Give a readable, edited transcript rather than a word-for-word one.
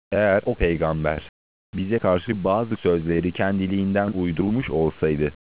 Eğer o peygamber bize karşı bazı sözleri kendiliğinden uydurmuş olsaydı,